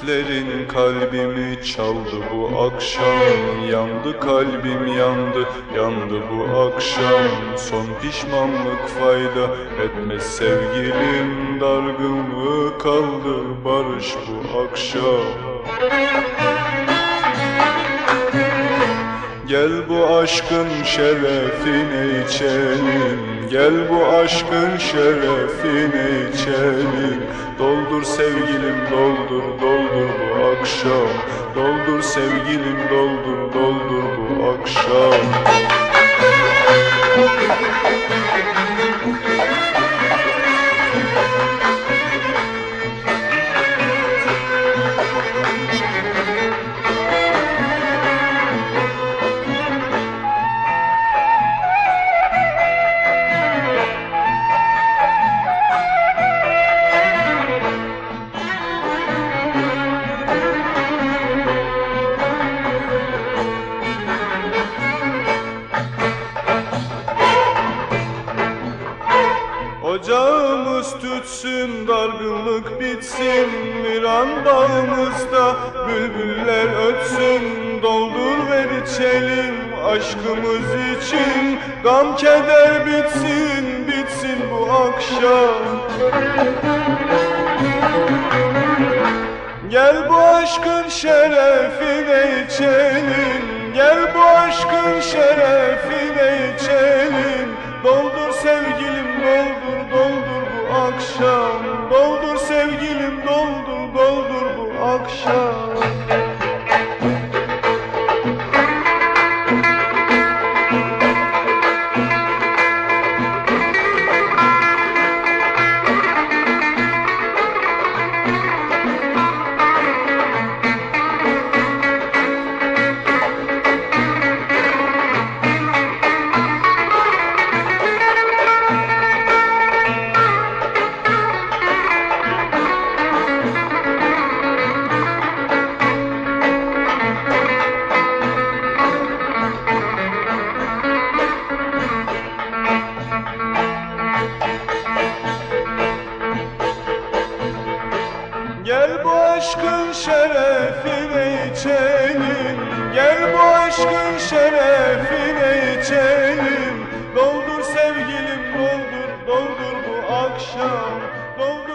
Seslerin kalbimi çaldı bu akşam. Yandı kalbim yandı, yandı bu akşam. Son pişmanlık fayda etmez sevgilim. Dargın mı kaldı barış bu akşam? Gel bu aşkın şerefine içelim. Gel bu aşkın şerefine içelim. Doldur sevgilim doldur, doldur bu akşam. Doldur sevgilim doldur, doldur bu akşam. Ocağımız tütsün, dargınlık bitsin. Viran bağımızda bülbüller ötsün. Doldur ver içelim aşkımız için. Gam keder bitsin, bitsin bu akşam. Gel bu aşkın şerefine içelim. Gel bu aşkın şerefine içelim. Doldur sevgilim doldur, doldur bu akşam. Doldur sevgilim doldur, doldur bu akşam. Gel bu aşkın şerefine içelim. Gel bu aşkın şerefine içelim. Doldur sevgilim doldur, doldur bu akşam. Doldur